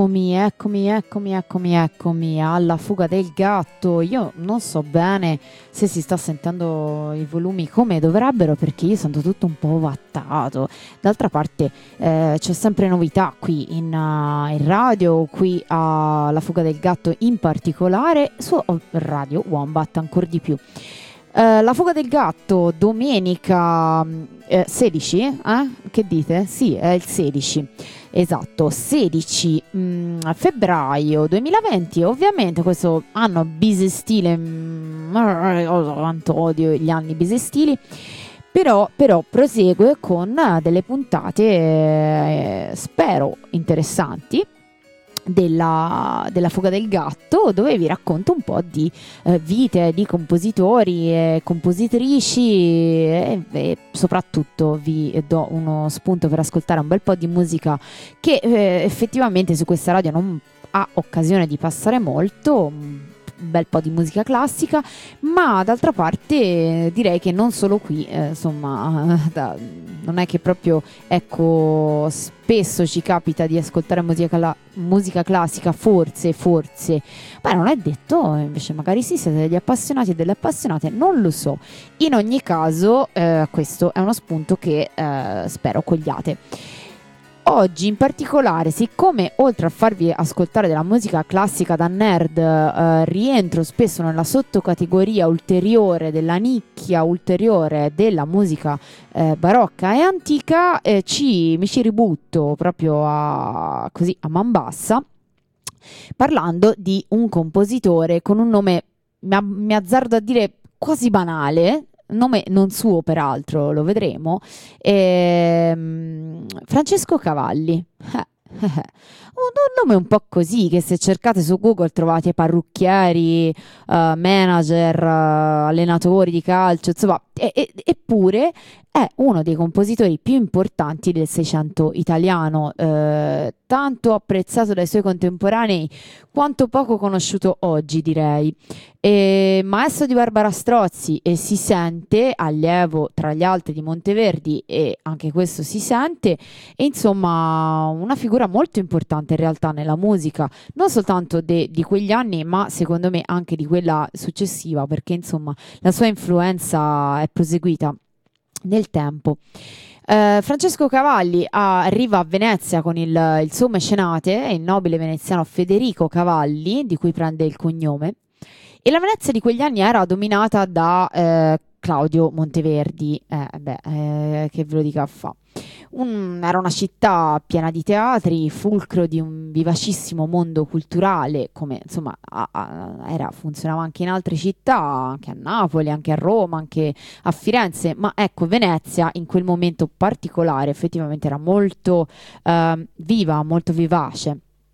Eccomi alla fuga del gatto. Io non so bene se si sta sentendo i volumi come dovrebbero perché io sento tutto un po' vattato. D'altra parte c'è sempre novità qui in radio, qui alla fuga del gatto in particolare, su Radio Wombat ancora di più. La fuga del gatto domenica 16, Che dite? Sì, è il 16. Esatto, 16 febbraio 2020. Ovviamente questo anno bisestile, quanto odio gli anni bisestili, però prosegue con delle puntate spero interessanti della fuga del gatto, dove vi racconto un po' di vite di compositori e compositrici e soprattutto vi do uno spunto per ascoltare un bel po' di musica che effettivamente su questa radio non ha occasione di passare molto, un bel po' di musica classica, ma d'altra parte direi che non solo qui, insomma, non è che proprio, ecco, spesso ci capita di ascoltare musica classica, forse, beh, non è detto, invece magari sì, siete degli appassionati e delle appassionate, non lo so. In ogni caso, questo è uno spunto che spero cogliate. Oggi in particolare, siccome oltre a farvi ascoltare della musica classica da nerd, rientro spesso nella sottocategoria ulteriore, della nicchia ulteriore della musica barocca e antica, mi ci ributto proprio così a man bassa, parlando di un compositore con un nome, mi azzardo a dire, quasi banale. Nome non suo peraltro, lo vedremo, Francesco Cavalli. Un nome un po' così che se cercate su Google trovate parrucchieri, manager, allenatori di calcio, insomma, eppure è uno dei compositori più importanti del Seicento italiano, tanto apprezzato dai suoi contemporanei quanto poco conosciuto oggi, direi. Maestro di Barbara Strozzi, e si sente, allievo tra gli altri di Monteverdi, e anche questo si sente, e insomma una figura molto importante in realtà nella musica, non soltanto di quegli anni, ma secondo me anche di quella successiva, perché insomma la sua influenza è proseguita nel tempo. Francesco Cavalli arriva a Venezia con il suo mecenate, il nobile veneziano Federico Cavalli, di cui prende il cognome, e la Venezia di quegli anni era dominata da Claudio Monteverdi, che ve lo dica a fa. Era una città piena di teatri, fulcro di un vivacissimo mondo culturale, come insomma funzionava anche in altre città, anche a Napoli, anche a Roma, anche a Firenze, ma ecco, Venezia in quel momento particolare effettivamente era molto viva, molto vivace.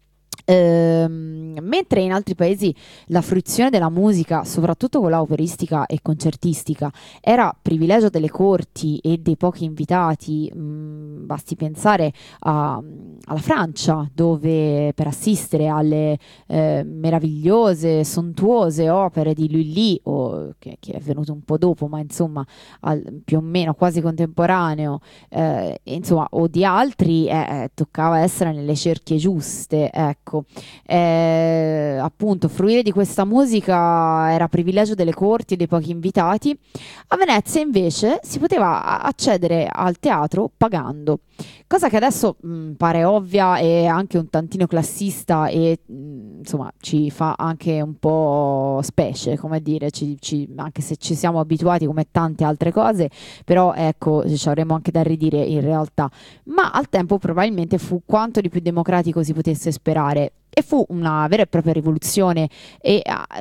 Mentre in altri paesi la fruizione della musica, soprattutto quella operistica e concertistica, era privilegio delle corti e dei pochi invitati, basti pensare alla Francia, dove per assistere alle meravigliose, sontuose opere di Lully, che è venuto un po' dopo, ma insomma più o meno quasi contemporaneo, insomma, o di altri, toccava essere nelle cerchie giuste, ecco. Appunto, fruire di questa musica era privilegio delle corti e dei pochi invitati. A Venezia invece si poteva accedere al teatro pagando, cosa che adesso pare ovvia e anche un tantino classista e insomma ci fa anche un po' specie, come dire, anche se ci siamo abituati come tante altre cose, però ecco, ci avremo anche da ridire in realtà, ma al tempo probabilmente fu quanto di più democratico si potesse sperare. E fu una vera e propria rivoluzione e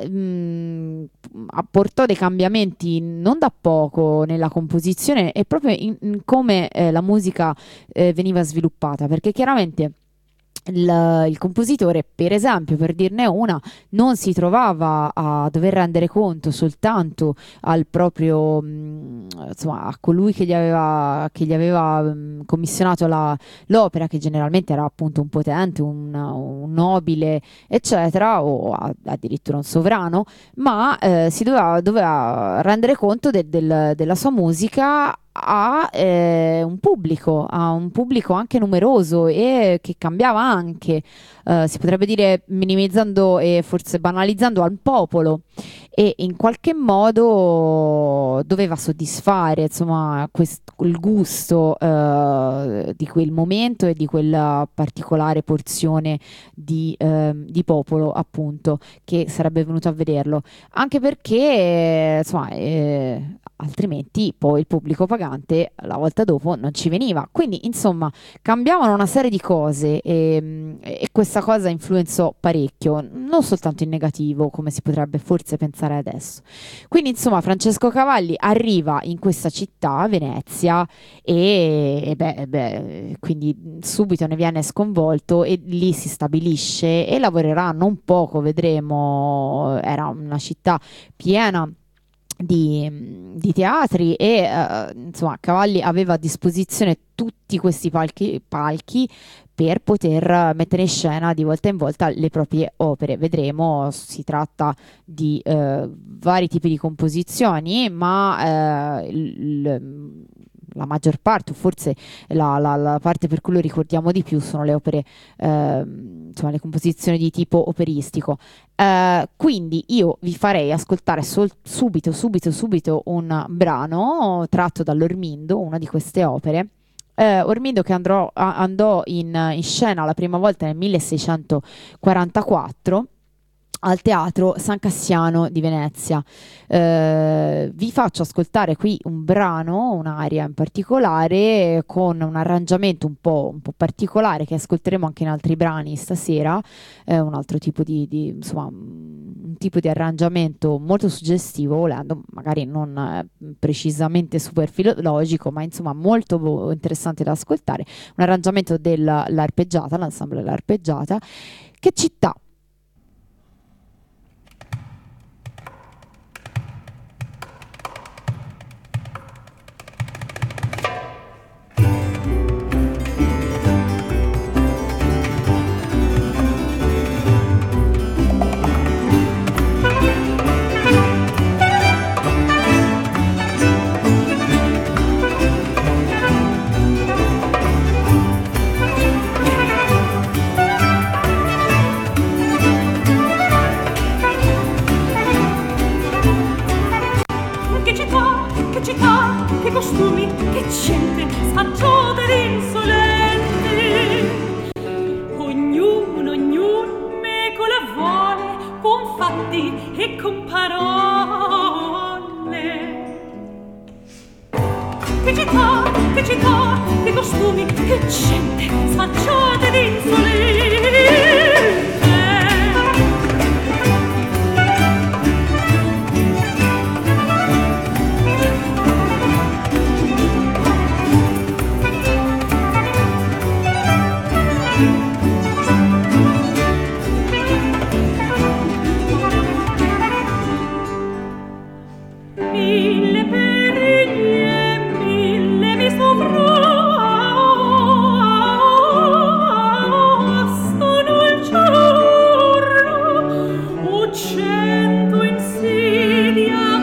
apportò dei cambiamenti non da poco nella composizione e proprio in come la musica veniva sviluppata, perché chiaramente il compositore, per esempio, per dirne una, non si trovava a dover rendere conto soltanto al proprio, insomma, a colui che gli aveva commissionato l'opera, che generalmente era appunto un potente, un nobile, eccetera, o addirittura un sovrano, ma si doveva rendere conto della sua musica a un pubblico anche numeroso e che cambiava anche, si potrebbe dire minimizzando e forse banalizzando, al popolo, e in qualche modo doveva soddisfare, insomma, il gusto di quel momento e di quella particolare porzione di popolo, appunto, che sarebbe venuto a vederlo. Anche perché, insomma, altrimenti poi il pubblico pagante la volta dopo non ci veniva. Quindi, insomma, cambiavano una serie di cose e questa cosa influenzò parecchio, non soltanto in negativo, come si potrebbe forse pensare adesso. Quindi, insomma, Francesco Cavalli arriva in questa città, Venezia, quindi subito ne viene sconvolto e lì si stabilisce e lavorerà non poco, vedremo. Era una città piena di teatri e insomma Cavalli aveva a disposizione tutti questi palchi per poter mettere in scena di volta in volta le proprie opere. Vedremo, si tratta di vari tipi di composizioni, ma la maggior parte, o forse la parte per cui lo ricordiamo di più, sono le opere, insomma, le composizioni di tipo operistico. Quindi io vi farei ascoltare subito un brano tratto dall'Ormindo, una di queste opere. Ormindo che andò in scena la prima volta nel 1644 al Teatro San Cassiano di Venezia. Vi faccio ascoltare qui un brano, un'aria in particolare, con un arrangiamento un po' particolare che ascolteremo anche in altri brani stasera, un altro tipo insomma, un tipo di arrangiamento molto suggestivo, volendo, magari non precisamente super filologico, ma insomma molto interessante da ascoltare, un arrangiamento dell'Arpeggiata, l'ensemble dell'Arpeggiata. Che città? Che costumi, che gente sfacciata ed insolente. Ognuno meco la vuole con fatti e con parole. Che città, che costumi, che gente sfacciata ed insolente. Mille perigli e mille mi sovrastano il giorno, uccendo insidia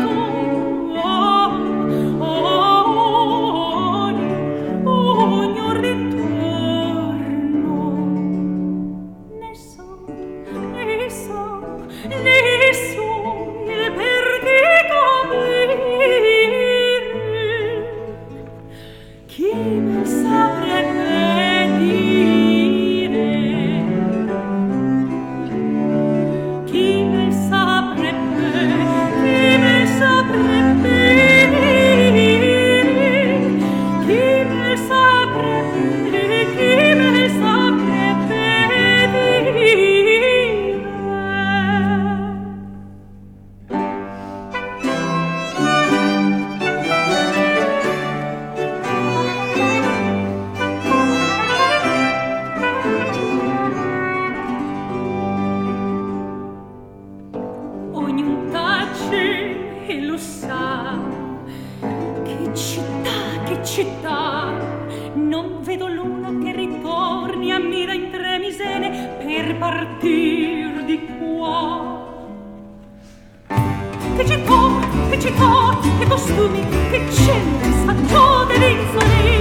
ogni or d'intorno. Ne so il perché chi me saprebbe dire? Chi me saprebbe dire? Chi me saprebbe dire? Ognun tace e lo sa. Che città, non vedo l'una che ritorni a mira in Tremisene per partir di qua. Che città, felicità, che costumi, che cenere, stagione d'insolente.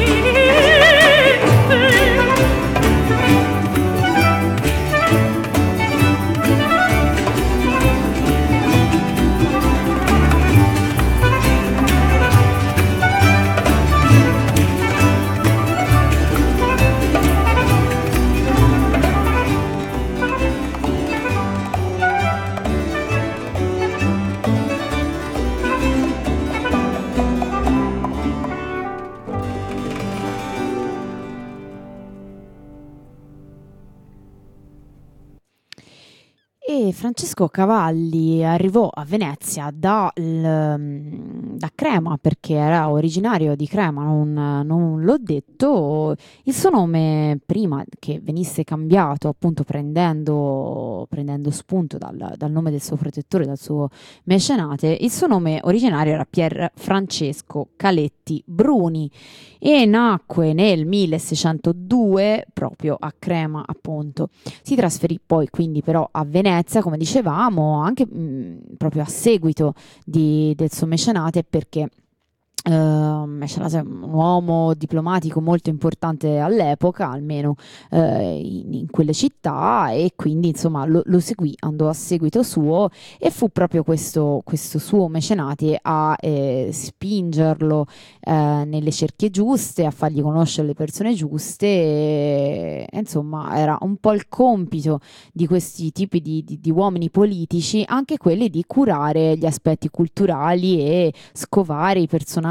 E Francesco Cavalli arrivò a Venezia da Crema, perché era originario di Crema, non l'ho detto. Il suo nome, prima che venisse cambiato, appunto prendendo spunto dal nome del suo protettore, dal suo mecenate, il suo nome originario era Pier Francesco Caletti Bruni e nacque nel 1602 proprio a Crema, appunto. Si trasferì poi quindi però a Venezia, come dicevamo, anche proprio a seguito del suo mecenate, perché Mecenate è un uomo diplomatico molto importante all'epoca, almeno in quelle città, e quindi insomma lo seguì, andò a seguito suo, e fu proprio questo suo mecenate a spingerlo nelle cerchie giuste, a fargli conoscere le persone giuste, e insomma era un po' il compito di questi tipi di uomini politici, anche quelli di curare gli aspetti culturali e scovare i personaggi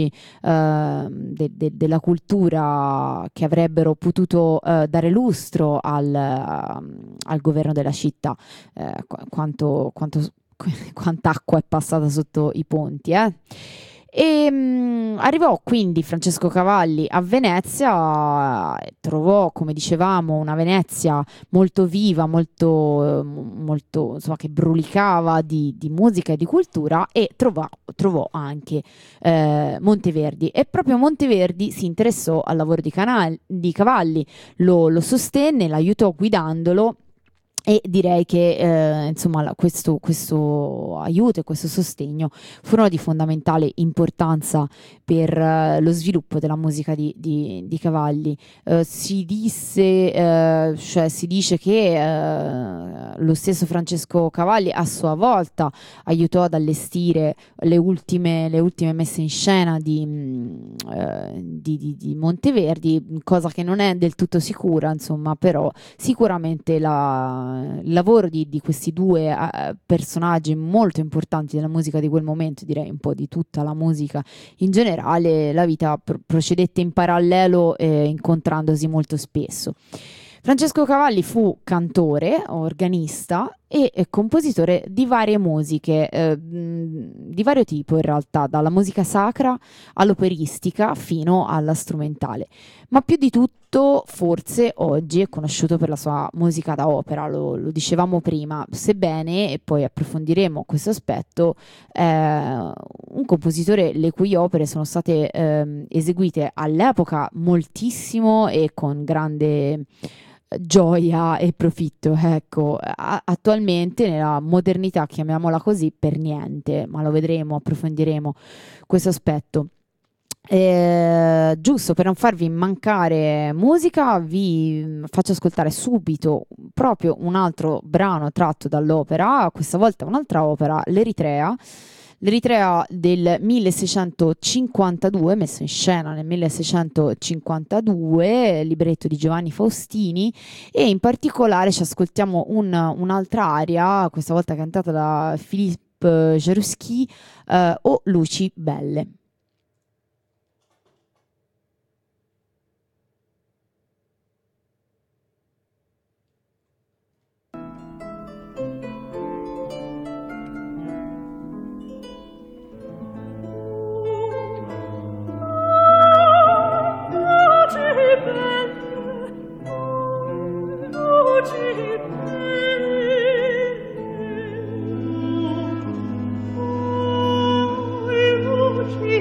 della cultura che avrebbero potuto dare lustro al governo della città. Quant'acqua è passata sotto i ponti, eh? Arrivò quindi Francesco Cavalli a Venezia, trovò, come dicevamo, una Venezia molto viva, molto insomma, che brulicava di musica e di cultura, e trovò anche Monteverdi, e proprio Monteverdi si interessò al lavoro di Cavalli, lo sostenne, l'aiutò guidandolo. E direi che insomma questo aiuto e questo sostegno furono di fondamentale importanza per lo sviluppo della musica di Cavalli. Si dice che lo stesso Francesco Cavalli a sua volta aiutò ad allestire le ultime messe in scena di Monteverdi, cosa che non è del tutto sicura, insomma, però sicuramente il lavoro di questi due personaggi molto importanti della musica di quel momento, direi un po' di tutta la musica in generale, la vita procedette in parallelo, incontrandosi molto spesso. Francesco Cavalli fu cantore, organista e compositore di varie musiche, di vario tipo in realtà, dalla musica sacra all'operistica fino alla strumentale. Ma più di tutto, forse oggi è conosciuto per la sua musica da opera, lo dicevamo prima, sebbene, e poi approfondiremo questo aspetto, un compositore le cui opere sono state eseguite all'epoca moltissimo e con grande gioia e profitto. Ecco, attualmente nella modernità, chiamiamola così, per niente, ma lo vedremo, approfondiremo questo aspetto. Giusto per non farvi mancare musica, vi faccio ascoltare subito proprio un altro brano tratto dall'opera, questa volta un'altra opera, L'Eritrea del 1652, messo in scena nel 1652, libretto di Giovanni Faustini, e in particolare ci ascoltiamo un'altra aria, questa volta cantata da Philippe Jaruski, O luci belle. Luci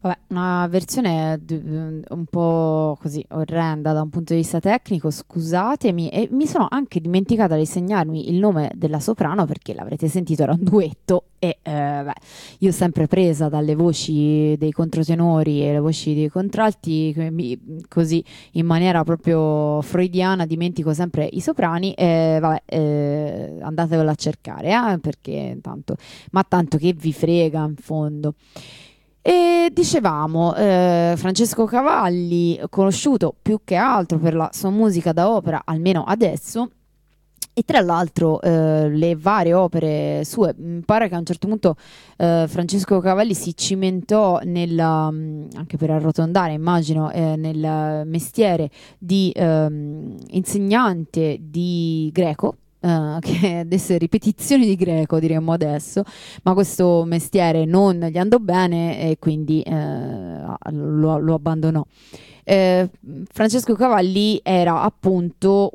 Vabbè, una versione un po' così orrenda da un punto di vista tecnico, scusatemi, e mi sono anche dimenticata di segnarmi il nome della soprano perché l'avrete sentito, era un duetto e beh, io sempre presa dalle voci dei controtenori e le voci dei contralti, così in maniera proprio freudiana dimentico sempre i soprani e vabbè, andatevelo a cercare, perché tanto, ma tanto che vi frega in fondo. E dicevamo, Francesco Cavalli, conosciuto più che altro per la sua musica da opera, almeno adesso, e tra l'altro le varie opere sue, mi pare che a un certo punto Francesco Cavalli si cimentò anche per arrotondare, immagino, nel mestiere di insegnante di greco. Che adesso è ripetizioni di greco diremmo adesso, ma questo mestiere non gli andò bene e quindi lo abbandonò. Eh, Francesco Cavalli era appunto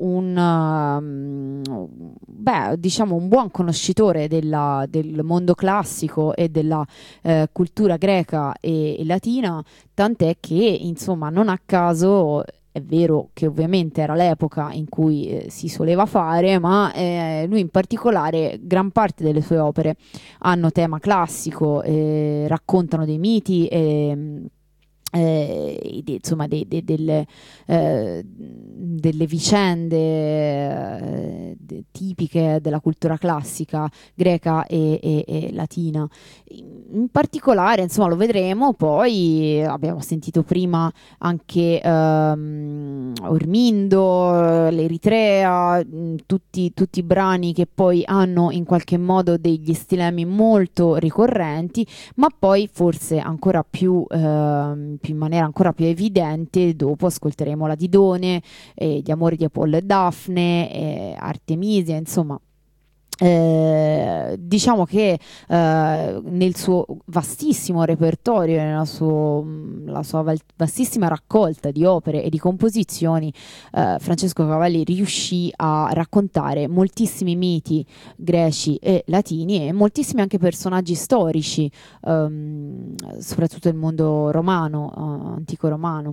beh, diciamo un buon conoscitore del mondo classico e della cultura greca e latina, tant'è che insomma non a caso è vero che ovviamente era l'epoca in cui si soleva fare, ma lui in particolare, gran parte delle sue opere hanno tema classico, raccontano dei miti insomma delle vicende tipiche della cultura classica greca e latina. In particolare, insomma, lo vedremo. Poi abbiamo sentito prima anche Ormindo, l'Eritrea, tutti i brani che poi hanno in qualche modo degli stilemi molto ricorrenti, ma poi forse ancora in maniera ancora più evidente dopo ascolteremo la Didone, gli amori di Apollo e Daphne, Artemisia, insomma. Diciamo che nel suo vastissimo repertorio, la sua vastissima raccolta di opere e di composizioni, Francesco Cavalli riuscì a raccontare moltissimi miti greci e latini e moltissimi anche personaggi storici, soprattutto del mondo romano, antico romano.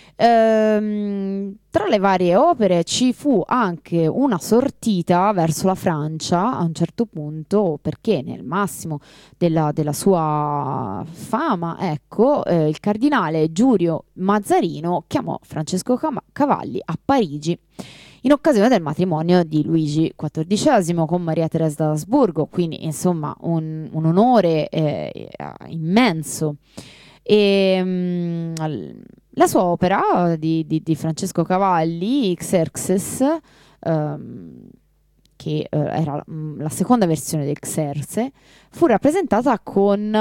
Tra le varie opere ci fu anche una sortita verso la Francia a un certo punto, perché nel massimo della sua fama, ecco, il cardinale Giulio Mazzarino chiamò Francesco Cavalli a Parigi in occasione del matrimonio di Luigi XIV con Maria Teresa d'Asburgo, quindi insomma un onore immenso. E la sua opera di Francesco Cavalli, Xerxes, che era la seconda versione del Xerxe, fu rappresentata con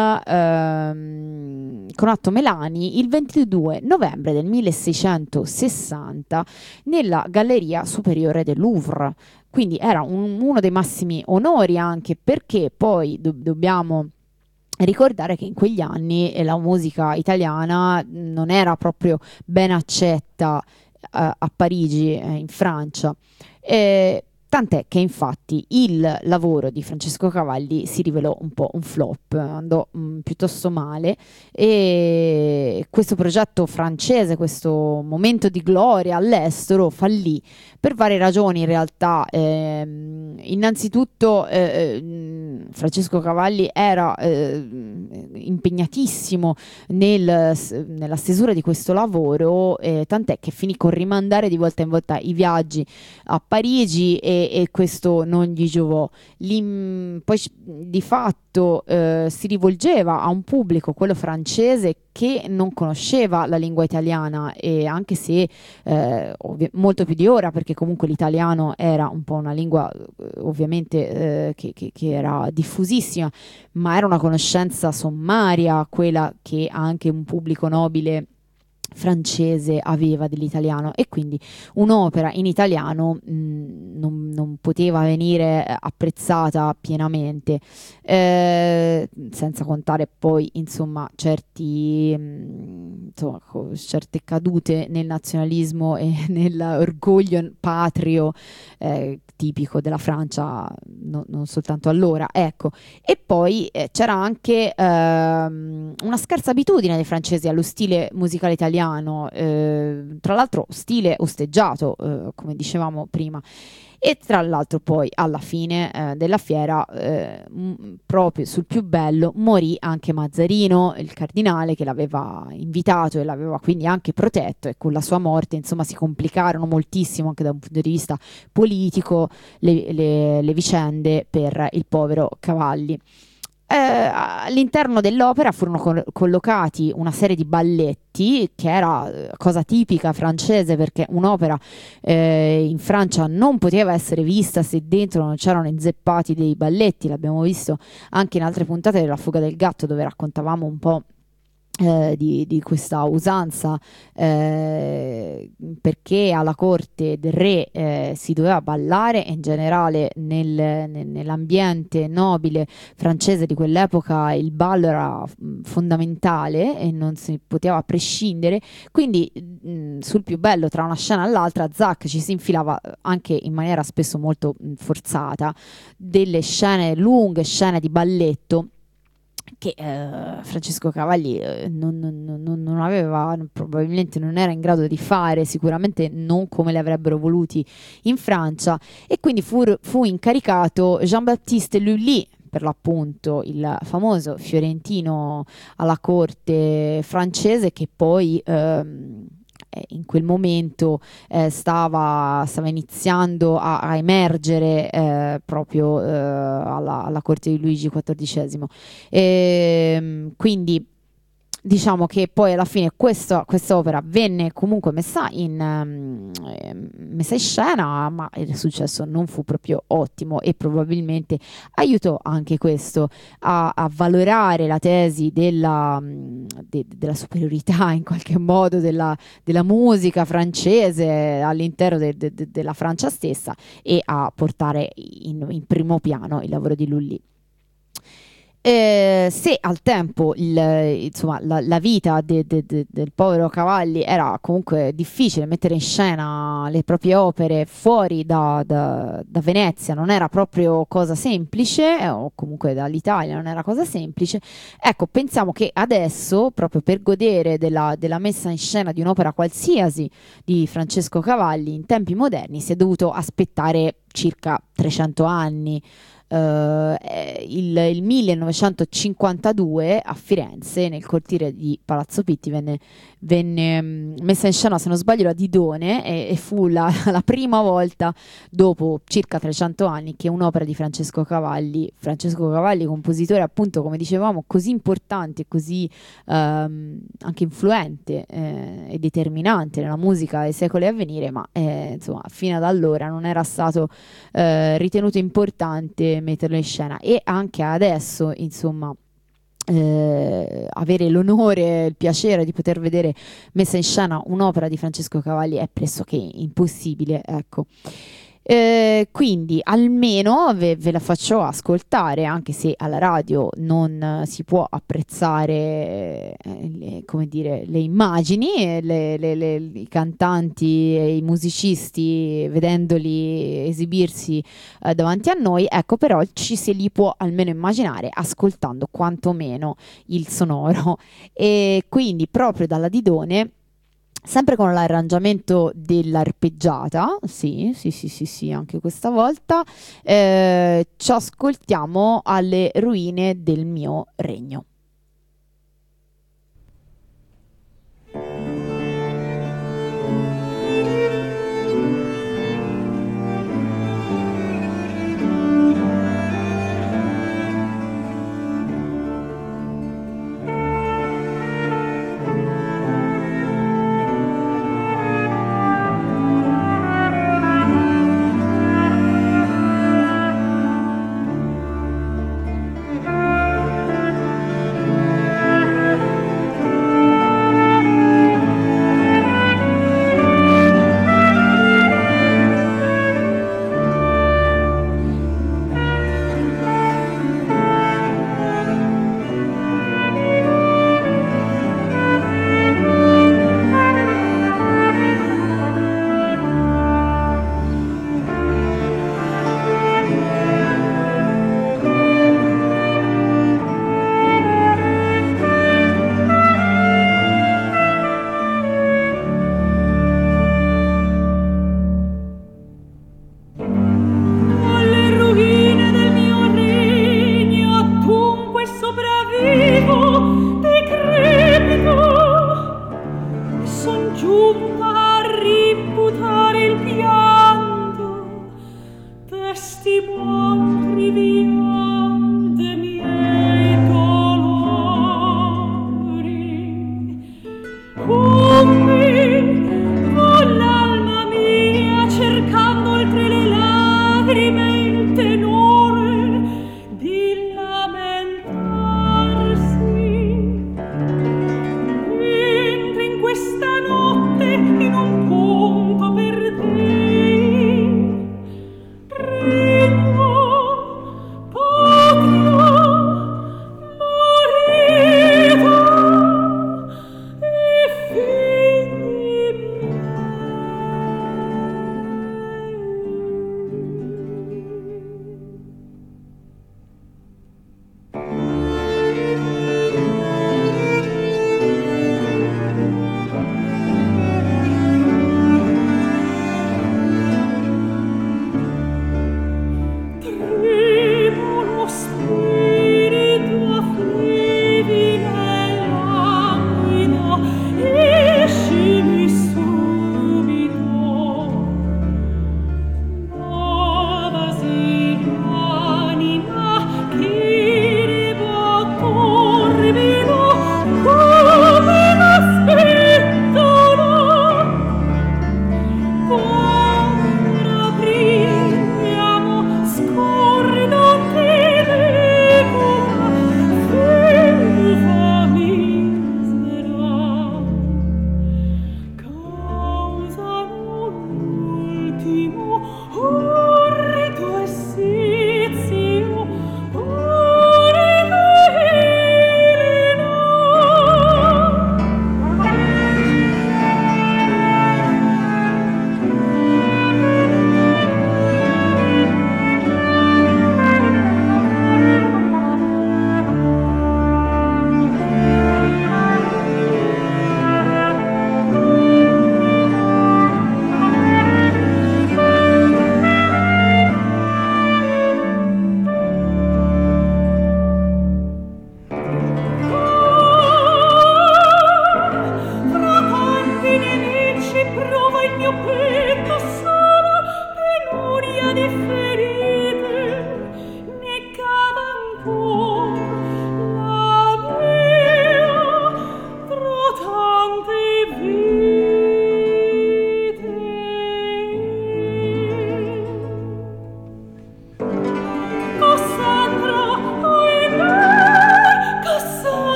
Atto Melani il 22 novembre del 1660 nella Galleria Superiore del Louvre. Quindi era uno dei massimi onori, anche perché poi dobbiamo ricordare che in quegli anni la musica italiana non era proprio ben accetta a Parigi, in Francia. Tant'è che infatti il lavoro di Francesco Cavalli si rivelò un po' un flop, andò piuttosto male, e questo progetto francese, questo momento di gloria all'estero fallì per varie ragioni in realtà. Innanzitutto Francesco Cavalli era impegnatissimo nella stesura di questo lavoro, tant'è che finì con rimandare di volta in volta i viaggi a Parigi e questo non gli giovò. Poi di fatto si rivolgeva a un pubblico, quello francese, che non conosceva la lingua italiana, e anche se molto più di ora, perché comunque l'italiano era un po' una lingua ovviamente che era diffusissima, ma era una conoscenza sommaria quella che anche un pubblico nobile francese aveva dell'italiano, e quindi un'opera in italiano non poteva venire apprezzata pienamente, senza contare poi insomma certi insomma, certe cadute nel nazionalismo e nell'orgoglio patrio tipico della Francia, non soltanto allora, ecco. E poi c'era anche una scarsa abitudine dei francesi allo stile musicale italiano, tra l'altro stile osteggiato, come dicevamo prima. E tra l'altro poi alla fine della fiera, proprio sul più bello, morì anche Mazzarino, il cardinale che l'aveva invitato e l'aveva quindi anche protetto, e con la sua morte insomma si complicarono moltissimo anche da un punto di vista politico le vicende per il povero Cavalli. All'interno dell'opera furono collocati una serie di balletti, che era cosa tipica francese, perché un'opera in Francia non poteva essere vista se dentro non c'erano inzeppati dei balletti. L'abbiamo visto anche in altre puntate della Fuga del Gatto, dove raccontavamo un po' di questa usanza, perché alla corte del re si doveva ballare, e in generale nell'ambiente nobile francese di quell'epoca il ballo era fondamentale e non si poteva prescindere. Quindi sul più bello, tra una scena e l'altra, Zac ci si infilava anche in maniera spesso molto forzata delle scene lunghe, scene di balletto, che Francesco Cavalli non aveva, probabilmente non era in grado di fare, sicuramente non come le avrebbero voluti in Francia, e quindi fu incaricato Jean-Baptiste Lully, per l'appunto il famoso fiorentino alla corte francese, che poi in quel momento stava iniziando a emergere proprio alla corte di Luigi XIV. Quindi diciamo che poi alla fine questa opera venne comunque messa in scena, ma il successo non fu proprio ottimo, e probabilmente aiutò anche questo a valorare la tesi della superiorità in qualche modo della musica francese all'interno della Francia stessa, e a portare in primo piano il lavoro di Lully. Se al tempo insomma, la vita del povero Cavalli era comunque difficile, mettere in scena le proprie opere fuori da Venezia non era proprio cosa semplice, o comunque dall'Italia non era cosa semplice, ecco, pensiamo che adesso, proprio per godere della messa in scena di un'opera qualsiasi di Francesco Cavalli in tempi moderni, si è dovuto aspettare circa 300 anni. Il 1952 a Firenze, nel cortile di Palazzo Pitti, venne messa in scena, se non sbaglio, la Didone, e fu la prima volta dopo circa 300 anni che un'opera di Francesco Cavalli, compositore appunto, come dicevamo, così importante e così anche influente e determinante nella musica dei secoli a venire, ma insomma fino ad allora non era stato ritenuto importante metterlo in scena. E anche adesso, insomma, avere l'onore, il piacere di poter vedere messa in scena un'opera di Francesco Cavalli è pressoché impossibile, ecco. Quindi almeno ve la faccio ascoltare, anche se alla radio non si può apprezzare come dire, le immagini, i cantanti e i musicisti vedendoli esibirsi davanti a noi, ecco, però ci se li può almeno immaginare ascoltando quantomeno il sonoro. E quindi proprio dalla Didone, sempre con l'arrangiamento dell'arpeggiata, sì, anche questa volta, ci ascoltiamo Alle ruine del mio regno.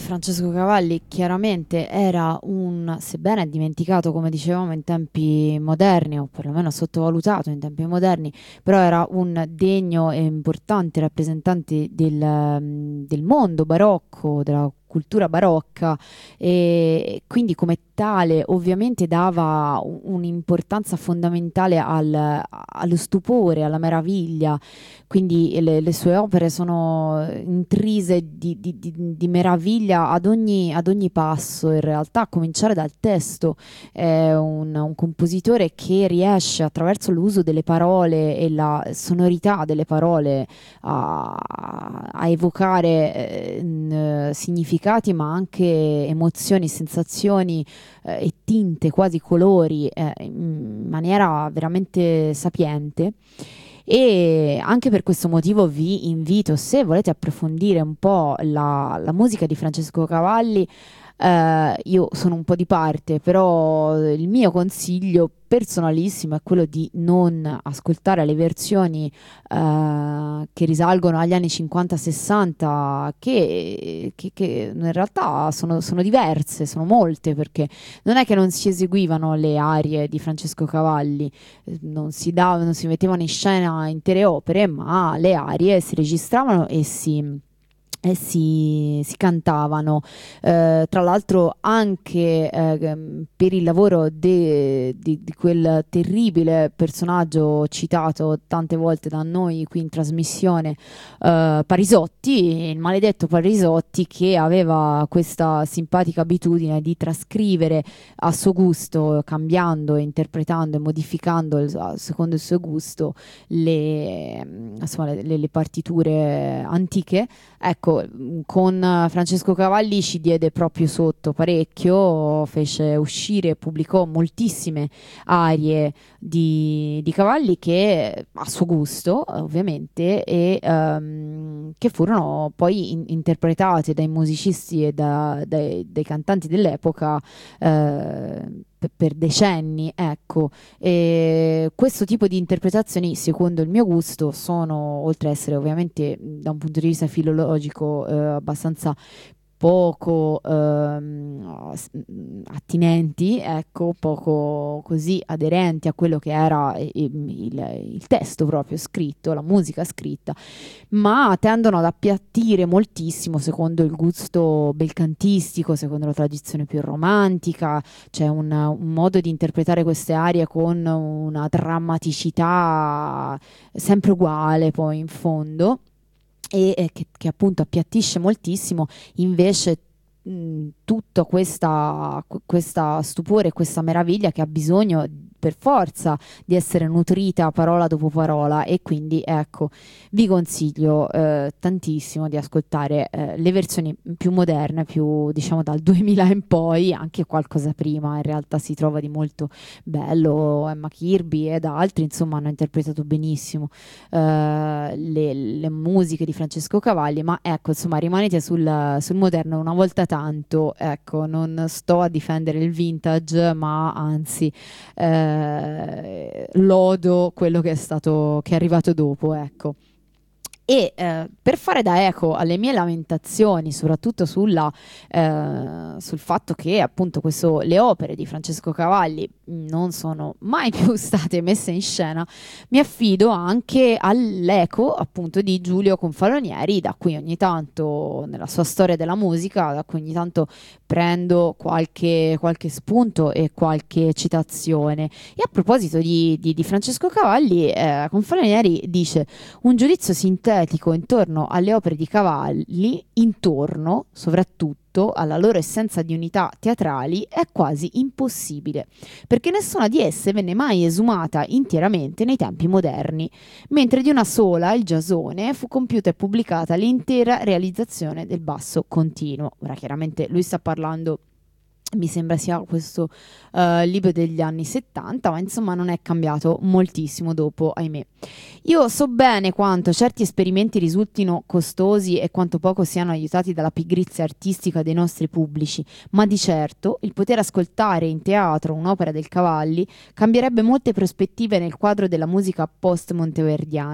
Francesco Cavalli chiaramente era sebbene dimenticato, come dicevamo, in tempi moderni, o perlomeno sottovalutato in tempi moderni, però era un degno e importante rappresentante del mondo barocco, della cultura barocca, e quindi come tale ovviamente dava un'importanza fondamentale allo stupore, alla meraviglia. Quindi le sue opere sono intrise di meraviglia ad ogni passo, in realtà, a cominciare dal testo. È un compositore che riesce, attraverso l'uso delle parole e la sonorità delle parole, a evocare significati, ma anche emozioni, sensazioni e tinte, quasi colori, in maniera veramente sapiente. E anche per questo motivo vi invito, se volete approfondire un po' la musica di Francesco Cavalli, io sono un po' di parte, però il mio consiglio personalissimo è quello di non ascoltare le versioni che risalgono agli anni 50-60, che in realtà sono diverse, sono molte, perché non è che non si eseguivano le arie di Francesco Cavalli, non si mettevano in scena intere opere, ma le arie si registravano e si cantavano. Tra l'altro anche per il lavoro di quel terribile personaggio citato tante volte da noi qui in trasmissione, Parisotti, il maledetto Parisotti, che aveva questa simpatica abitudine di trascrivere a suo gusto, cambiando, interpretando e modificando secondo il suo gusto insomma, le partiture antiche. Ecco, con Francesco Cavalli ci diede proprio sotto parecchio, fece uscire e pubblicò moltissime arie di Cavalli che a suo gusto, ovviamente, e che furono poi interpretate dai musicisti e dai cantanti dell'epoca per decenni, ecco. E questo tipo di interpretazioni, secondo il mio gusto, sono, oltre ad essere ovviamente da un punto di vista filologico abbastanza poco attinenti, ecco, poco così aderenti a quello che era il testo proprio scritto, la musica scritta, ma tendono ad appiattire moltissimo secondo il gusto belcantistico, secondo la tradizione più romantica. C'è un modo di interpretare queste arie con una drammaticità sempre uguale poi in fondo, e che appunto appiattisce moltissimo invece tutta questa stupore, questa meraviglia che ha bisogno per forza di essere nutrita parola dopo parola. E quindi ecco, vi consiglio tantissimo di ascoltare le versioni più moderne, più diciamo dal 2000 in poi, anche qualcosa prima in realtà si trova di molto bello. Emma Kirby ed altri insomma hanno interpretato benissimo le musiche di Francesco Cavalli, ma ecco, insomma, rimanete sul moderno una volta tanto. Ecco, non sto a difendere il vintage, ma anzi lodo quello che è arrivato dopo, ecco. E per fare da eco alle mie lamentazioni, soprattutto sul fatto che appunto le opere di Francesco Cavalli non sono mai più state messe in scena, mi affido anche all'eco appunto di Giulio Confalonieri, da cui ogni tanto, nella sua storia della musica, da cui ogni tanto prendo qualche spunto e qualche citazione. E a proposito di Francesco Cavalli, Confalonieri dice: un giudizio sintetico intorno alle opere di Cavalli, intorno soprattutto alla loro essenza di unità teatrali, è quasi impossibile, perché nessuna di esse venne mai esumata interamente nei tempi moderni, mentre di una sola, il Giasone, fu compiuta e pubblicata l'intera realizzazione del basso continuo. Ora chiaramente lui sta parlando, mi sembra sia questo libro degli anni 70, ma insomma non è cambiato moltissimo dopo, ahimè. Io so bene quanto certi esperimenti risultino costosi e quanto poco siano aiutati dalla pigrizia artistica dei nostri pubblici, ma di certo il poter ascoltare in teatro un'opera del Cavalli cambierebbe molte prospettive nel quadro della musica post-monteverdiana.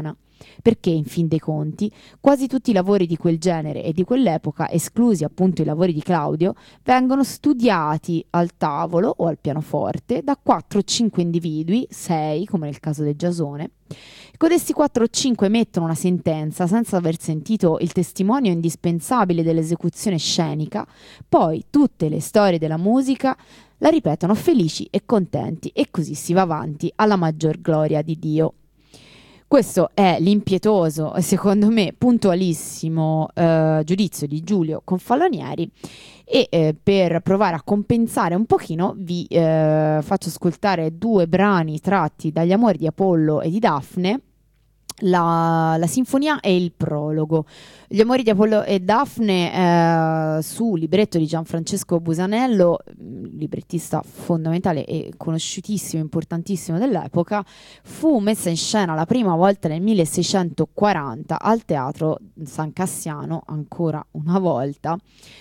perché in fin dei conti quasi tutti i lavori di quel genere e di quell'epoca, esclusi appunto i lavori di Claudio, vengono studiati al tavolo o al pianoforte da 4 o 5 individui, 6 come nel caso del Giasone. Codesti 4 o 5 emettono una sentenza senza aver sentito il testimonio indispensabile dell'esecuzione scenica, poi tutte le storie della musica la ripetono felici e contenti e così si va avanti alla maggior gloria di Dio. Questo è l'impietoso, secondo me puntualissimo giudizio di Giulio Confalonieri e per provare a compensare un pochino vi faccio ascoltare 2 brani tratti dagli Amori di Apollo e di Dafne, la sinfonia e il prologo. Gli Amori di Apollo e Dafne su libretto di Gianfrancesco Busanello, librettista fondamentale e conosciutissimo, importantissimo dell'epoca, fu messa in scena la prima volta nel 1640 al Teatro San Cassiano, ancora una volta,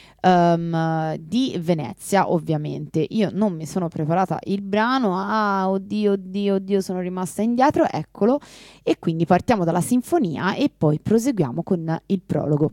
di Venezia. Ovviamente io non mi sono preparata il brano, oddio, sono rimasta indietro, eccolo, e quindi partiamo dalla sinfonia e poi proseguiamo con il prologo.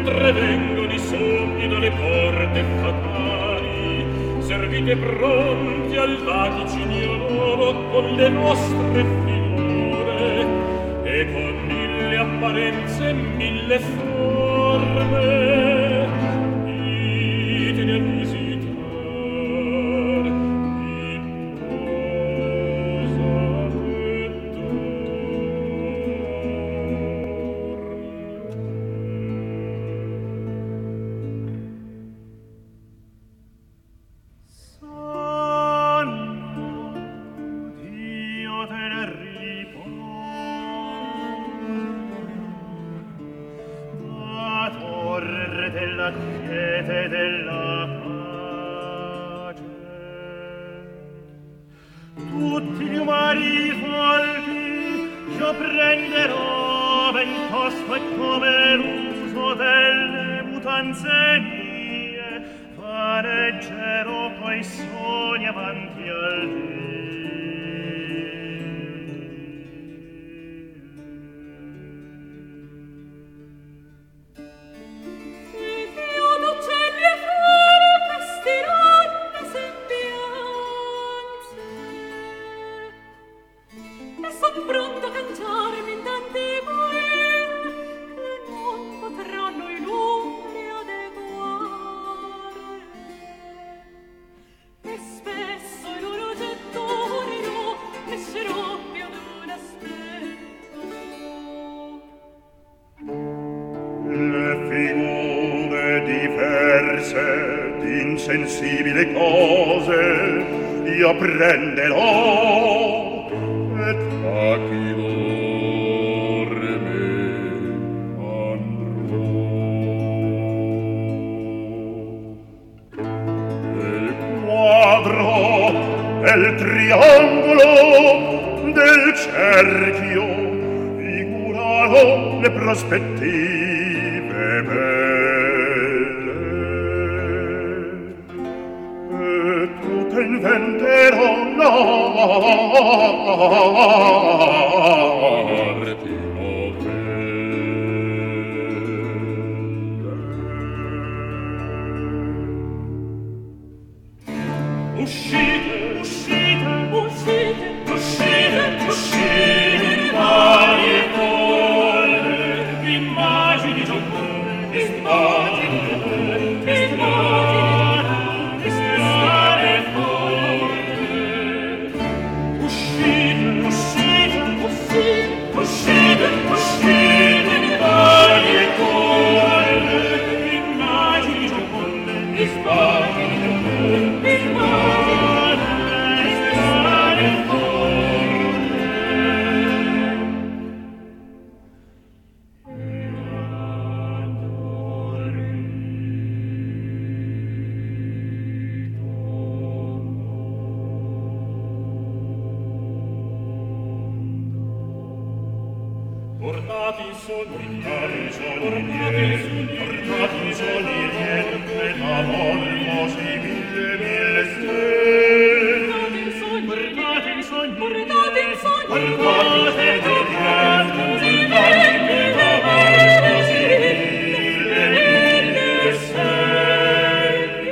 mentre vengono i sogni dalle porte fatali, servite pronti al vaticiniolo con le vostre figure e con mille apparenze e mille forme, ditene a visitar quiete della pace. Tutti gli umani folti io prenderò ben tosto e come l'uso delle mutanze mie vaneggerò coi sogni avanti al dì. Pronto a cangiarmi in tanti guai che non potranno i numeri adeguare, e spesso i loro gettori io mescerò più ad un aspetto. Le figure diverse d'insensibili cose io prenderò et a chi dorme andrò. Del quadro, del triangolo, del cerchio figurano le prospettive belle, e tutte inventerò l'arti novelle. Uscite, uscite, uscite, uscite, uscite, varie folle, immagini gioconde, immagini gioconde, immagini strane folle. Uscite, uscite, uscite, uscite, uscite, varie folle, immagini gioconde, immagini gioconde, immagini strane folle. Portati in sogni niente d'amor possibile mille stelle. Portate in sogni niente d'amor possibile mille stelle.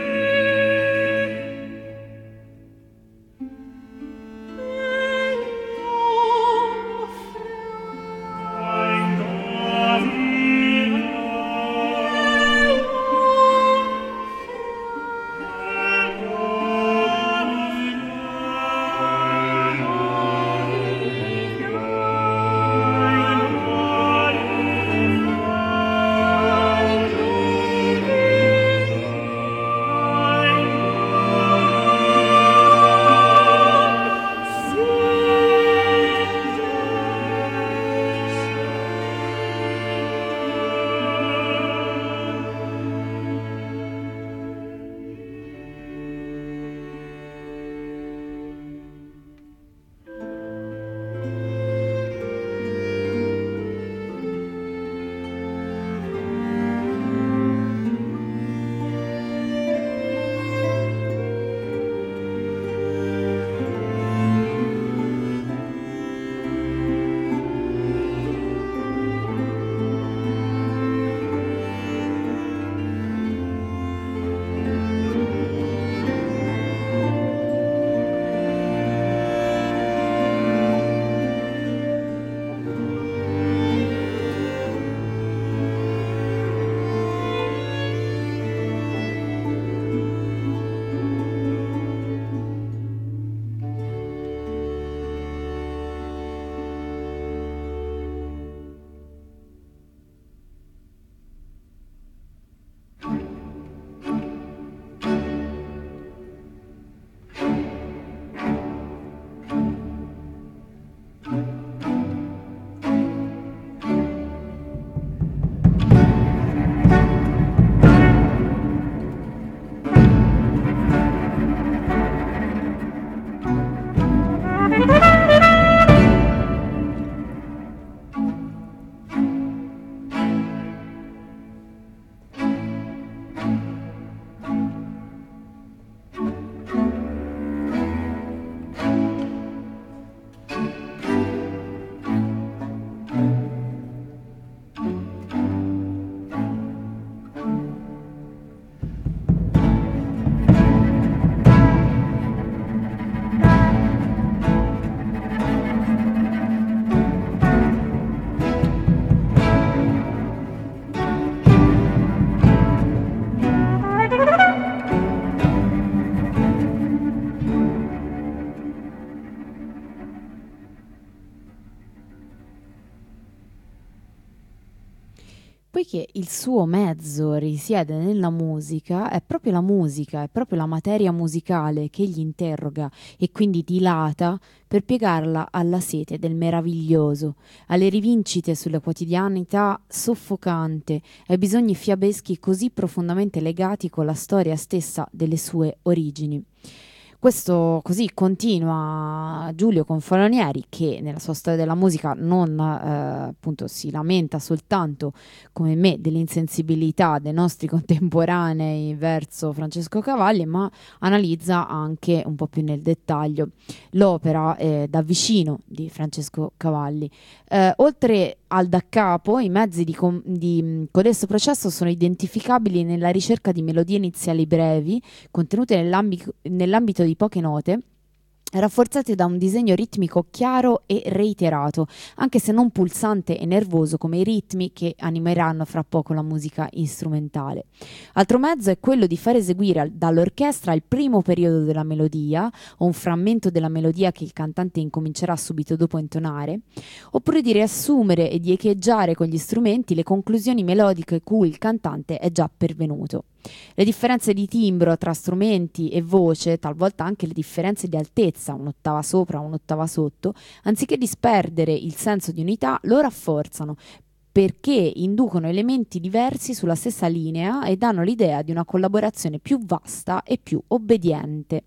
che il suo mezzo risiede nella musica, è proprio la musica, è proprio la materia musicale che gli interroga e quindi dilata per piegarla alla sete del meraviglioso, alle rivincite sulla quotidianità soffocante, ai bisogni fiabeschi così profondamente legati con la storia stessa delle sue origini. Questo così continua Giulio Confalonieri, che nella sua storia della musica non appunto si lamenta soltanto come me dell'insensibilità dei nostri contemporanei verso Francesco Cavalli, ma analizza anche un po' più nel dettaglio l'opera da vicino di Francesco Cavalli. Oltre al daccapo, i mezzi di codesto processo sono identificabili nella ricerca di melodie iniziali brevi, contenute nell'ambito di poche note, rafforzate da un disegno ritmico chiaro e reiterato, anche se non pulsante e nervoso come i ritmi che animeranno fra poco la musica strumentale. Altro mezzo è quello di far eseguire dall'orchestra il primo periodo della melodia o un frammento della melodia che il cantante incomincerà subito dopo a intonare, oppure di riassumere e di echeggiare con gli strumenti le conclusioni melodiche cui il cantante è già pervenuto. Le differenze di timbro tra strumenti e voce, talvolta anche le differenze di altezza, un'ottava sopra, un'ottava sotto, anziché disperdere il senso di unità, lo rafforzano perché inducono elementi diversi sulla stessa linea e danno l'idea di una collaborazione più vasta e più obbediente.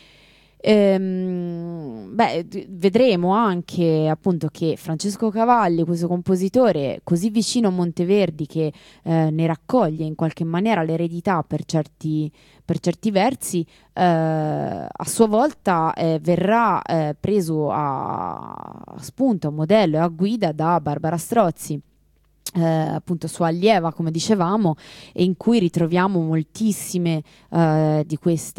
Vedremo anche appunto che Francesco Cavalli, questo compositore così vicino a Monteverdi che ne raccoglie in qualche maniera l'eredità per certi versi, a sua volta verrà preso a spunto, a modello e a guida da Barbara Strozzi, appunto sua allieva, come dicevamo, e in cui ritroviamo moltissime di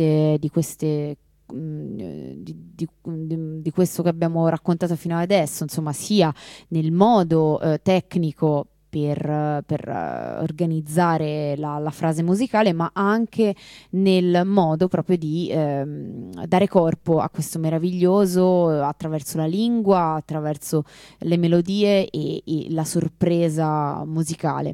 questo che abbiamo raccontato fino ad adesso, insomma, sia nel modo tecnico per organizzare la frase musicale, ma anche nel modo proprio di dare corpo a questo meraviglioso attraverso la lingua, attraverso le melodie e la sorpresa musicale.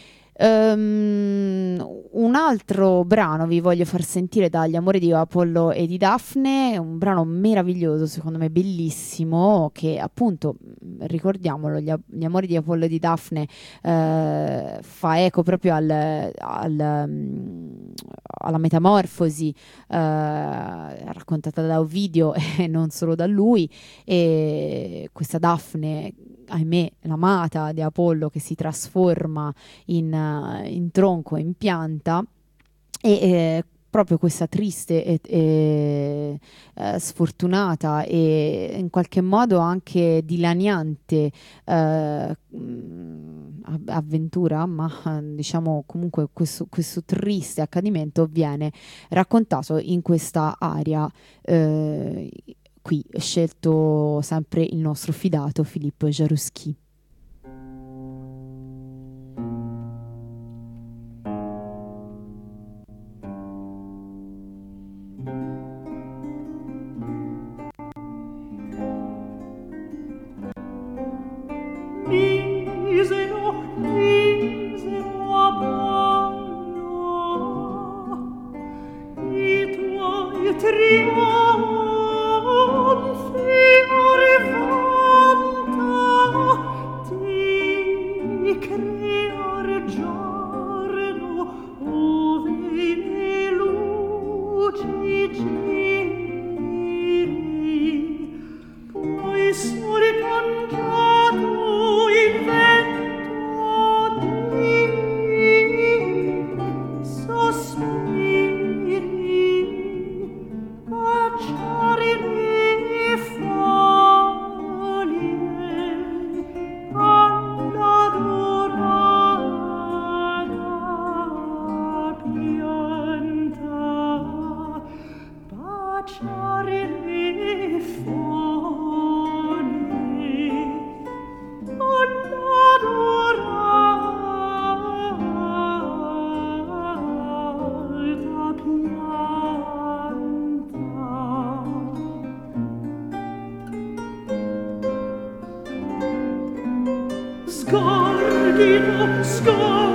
Un altro brano vi voglio far sentire dagli Amori di Apollo e di Dafne, un brano meraviglioso, secondo me bellissimo, che appunto, ricordiamolo, gli Amori di Apollo e di Dafne fa eco proprio alla metamorfosi raccontata da Ovidio e non solo da lui, e questa Dafne, ahimè, l'amata di Apollo, che si trasforma in tronco e in pianta, e proprio questa triste e sfortunata e in qualche modo anche dilaniante avventura, ma diciamo comunque questo triste accadimento viene raccontato in questa aria qui, scelto sempre il nostro fidato Filippo Jaruski. Scorgilo,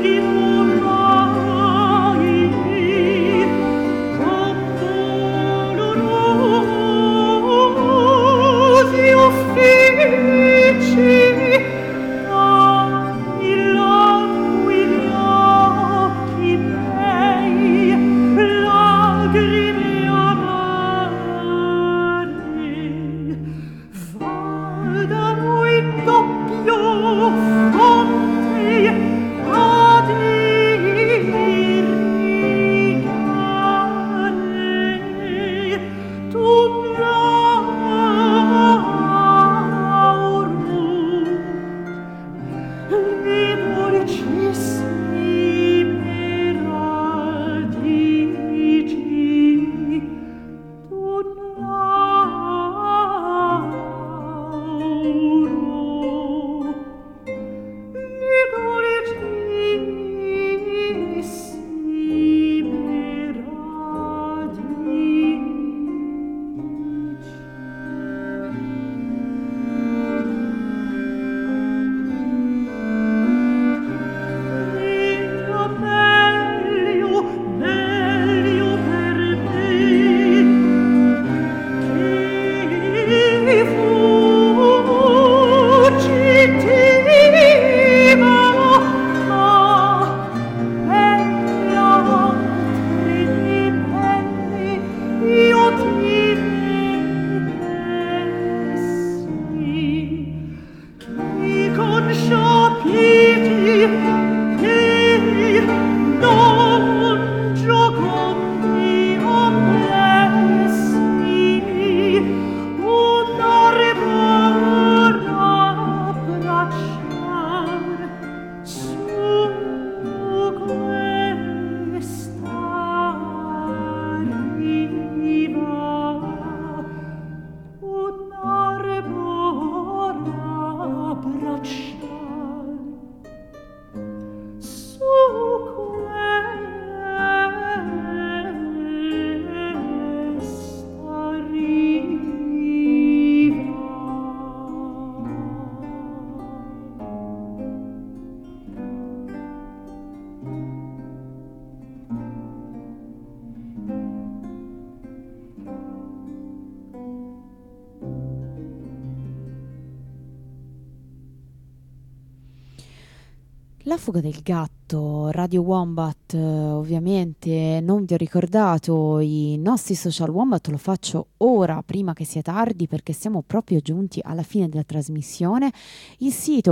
La fuga del gatto, Radio Wombat, ovviamente non vi ho ricordato i nostri social Wombat, lo faccio ora prima che sia tardi perché siamo proprio giunti alla fine della trasmissione. Il sito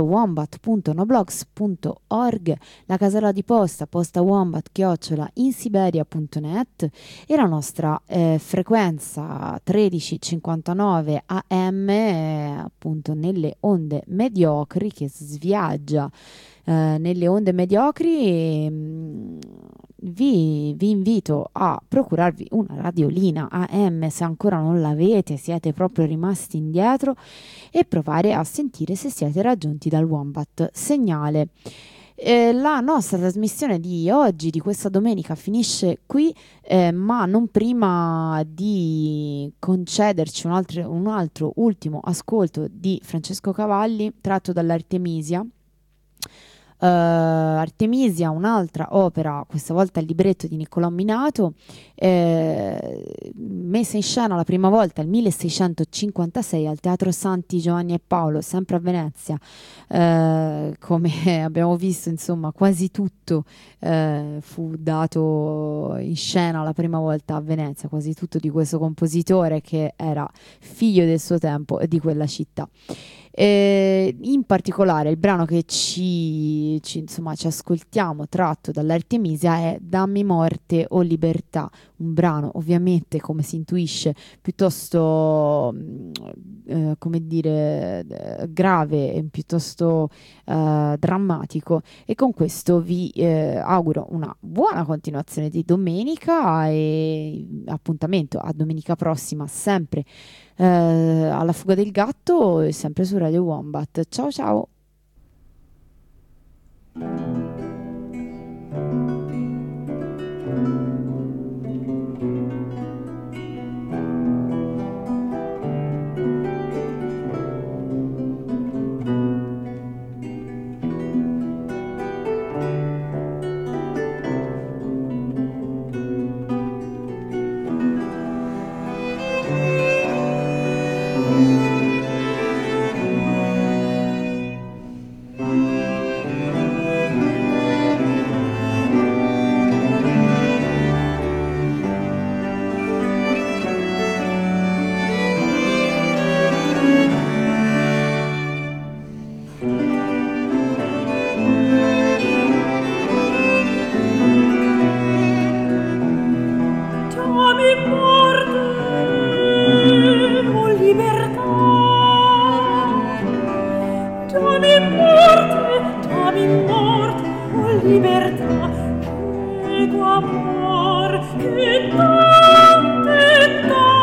wombat.noblogs.org, la casella di posta postawombat@insiberia.net e la nostra frequenza 1359 AM, appunto nelle onde mediocri, che sviaggia nelle onde mediocri. Vi invito a procurarvi una radiolina AM se ancora non l'avete, siete proprio rimasti indietro, e provare a sentire se siete raggiunti dal Wombat segnale. La nostra trasmissione di oggi, di questa domenica, finisce qui, ma non prima di concederci un altro ultimo ascolto di Francesco Cavalli tratto dall'Artemisia. Artemisia, un'altra opera, questa volta il libretto di Niccolò Minato, messa in scena la prima volta nel 1656 al Teatro Santi Giovanni e Paolo, sempre a Venezia. Come abbiamo visto, insomma, quasi tutto fu dato in scena la prima volta a Venezia, quasi tutto di questo compositore che era figlio del suo tempo e di quella città. In particolare il brano che ci ascoltiamo tratto dall'Artemisia è Dammi morte o libertà, un brano ovviamente, come si intuisce, piuttosto grave e piuttosto drammatico, e con questo vi auguro una buona continuazione di domenica e appuntamento a domenica prossima, sempre alla fuga del gatto e sempre su Radio Wombat. Ciao ciao. meco amor che tante